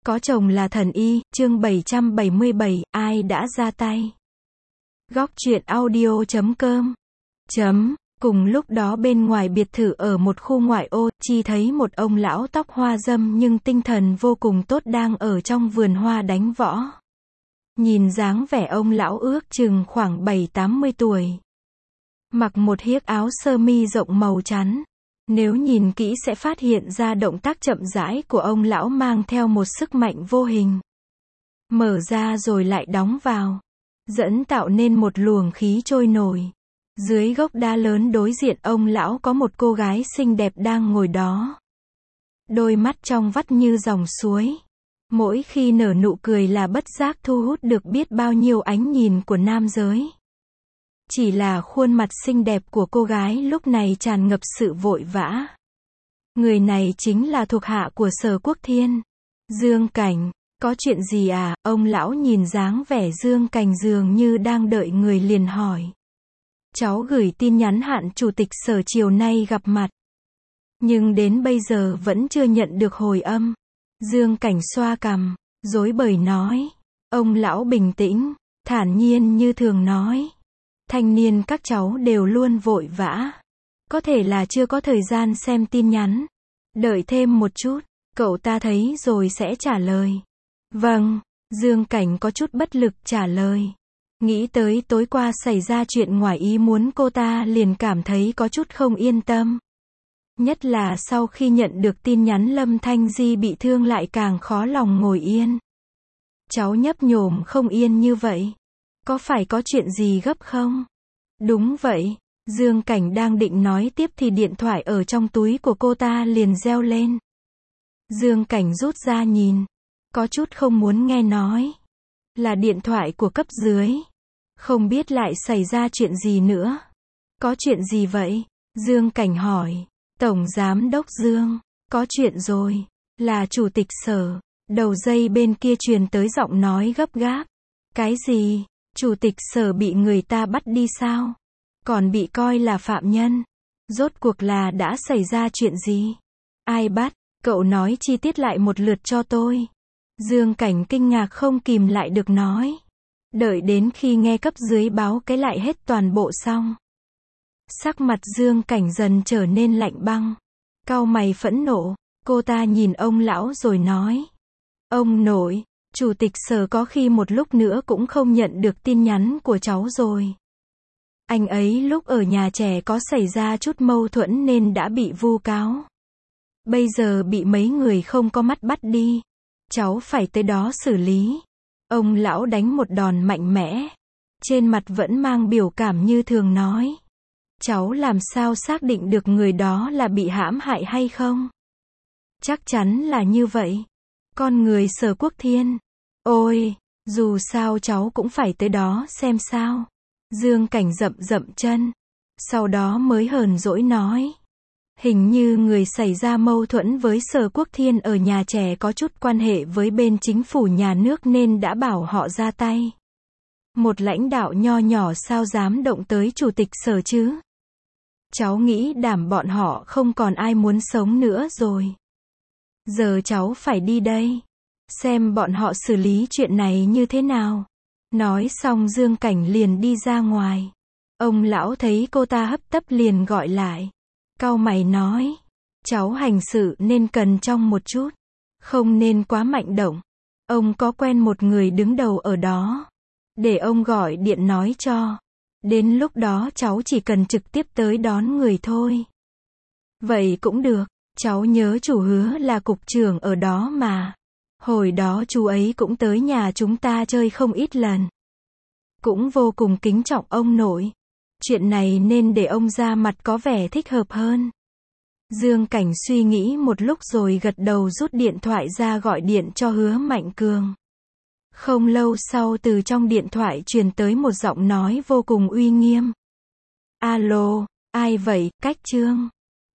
Có chồng là thần y, chương 777, ai đã ra tay? Góc truyện audio.com Cùng lúc đó bên ngoài biệt thự ở một khu ngoại ô, Chi thấy một ông lão tóc hoa râm nhưng tinh thần vô cùng tốt đang ở trong vườn hoa đánh võ. Nhìn dáng vẻ ông lão ước chừng khoảng 7-80 tuổi. Mặc một chiếc áo sơ mi rộng màu trắng. Nếu nhìn kỹ sẽ phát hiện ra động tác chậm rãi của ông lão mang theo một sức mạnh vô hình. Mở ra rồi lại đóng vào. Dẫn tạo nên một luồng khí trôi nổi. Dưới gốc đa lớn đối diện ông lão có một cô gái xinh đẹp đang ngồi đó. Đôi mắt trong vắt như dòng suối. Mỗi khi nở nụ cười là bất giác thu hút được biết bao nhiêu ánh nhìn của nam giới. Chỉ là khuôn mặt xinh đẹp của cô gái lúc này tràn ngập sự vội vã. Người này chính là thuộc hạ của Sở Quốc Thiên. Dương Cảnh, có chuyện gì à? Ông lão nhìn dáng vẻ Dương Cảnh dường như đang đợi người liền hỏi. Cháu gửi tin nhắn hạn chủ tịch Sở chiều nay gặp mặt. Nhưng đến bây giờ vẫn chưa nhận được hồi âm. Dương Cảnh xoa cằm, rối bời nói. Ông lão bình tĩnh, thản nhiên như thường nói. Thanh niên các cháu đều luôn vội vã. Có thể là chưa có thời gian xem tin nhắn. Đợi thêm một chút, cậu ta thấy rồi sẽ trả lời. Vâng, Dương Cảnh có chút bất lực trả lời. Nghĩ tới tối qua xảy ra chuyện ngoài ý muốn cô ta liền cảm thấy có chút không yên tâm. Nhất là sau khi nhận được tin nhắn Lâm Thanh Di bị thương lại càng khó lòng ngồi yên. Cháu nhấp nhổm không yên như vậy. Có phải có chuyện gì gấp không? Đúng vậy. Dương Cảnh đang định nói tiếp thì điện thoại ở trong túi của cô ta liền reo lên. Dương Cảnh rút ra nhìn. Có chút không muốn nghe nói. Là điện thoại của cấp dưới. Không biết lại xảy ra chuyện gì nữa. Có chuyện gì vậy? Dương Cảnh hỏi. Tổng Giám đốc Dương. Có chuyện rồi. Là Chủ tịch Sở. Đầu dây bên kia truyền tới giọng nói gấp gáp. Cái gì? Chủ tịch Sở bị người ta bắt đi sao? Còn bị coi là phạm nhân. Rốt cuộc là đã xảy ra chuyện gì? Ai bắt? Cậu nói chi tiết lại một lượt cho tôi. Dương Cảnh kinh ngạc không kìm lại được nói. Đợi đến khi nghe cấp dưới báo cái lại hết toàn bộ xong. Sắc mặt Dương Cảnh dần trở nên lạnh băng. Cau mày phẫn nộ. Cô ta nhìn ông lão rồi nói. Ông nội, Chủ tịch Sở có khi một lúc nữa cũng không nhận được tin nhắn của cháu rồi. Anh ấy lúc ở nhà trẻ có xảy ra chút mâu thuẫn nên đã bị vu cáo. Bây giờ bị mấy người không có mắt bắt đi. Cháu phải tới đó xử lý. Ông lão đánh một đòn mạnh mẽ. Trên mặt vẫn mang biểu cảm như thường nói. Cháu làm sao xác định được người đó là bị hãm hại hay không? Chắc chắn là như vậy. Con người Sở Quốc Thiên. Ôi, dù sao cháu cũng phải tới đó xem sao. Dương Cảnh dậm dậm chân. Sau đó mới hờn dỗi nói. Hình như người xảy ra mâu thuẫn với Sở Quốc Thiên ở nhà trẻ có chút quan hệ với bên chính phủ nhà nước nên đã bảo họ ra tay. Một lãnh đạo nho nhỏ sao dám động tới Chủ tịch Sở chứ? Cháu nghĩ đảm bọn họ không còn ai muốn sống nữa rồi. Giờ cháu phải đi đây. Xem bọn họ xử lý chuyện này như thế nào. Nói xong Dương Cảnh liền đi ra ngoài. Ông lão thấy cô ta hấp tấp liền gọi lại. Cau mày nói. Cháu hành sự nên cẩn trọng một chút. Không nên quá mạnh động. Ông có quen một người đứng đầu ở đó. Để ông gọi điện nói cho. Đến lúc đó cháu chỉ cần trực tiếp tới đón người thôi. Vậy cũng được. Cháu nhớ chủ Hứa là cục trưởng ở đó mà. Hồi đó chú ấy cũng tới nhà chúng ta chơi không ít lần. Cũng vô cùng kính trọng ông nội. Chuyện này nên để ông ra mặt có vẻ thích hợp hơn. Dương Cảnh suy nghĩ một lúc rồi gật đầu rút điện thoại ra gọi điện cho Hứa Mạnh Cường. Không lâu sau từ trong điện thoại truyền tới một giọng nói vô cùng uy nghiêm. Alo, ai vậy, Cách Trương?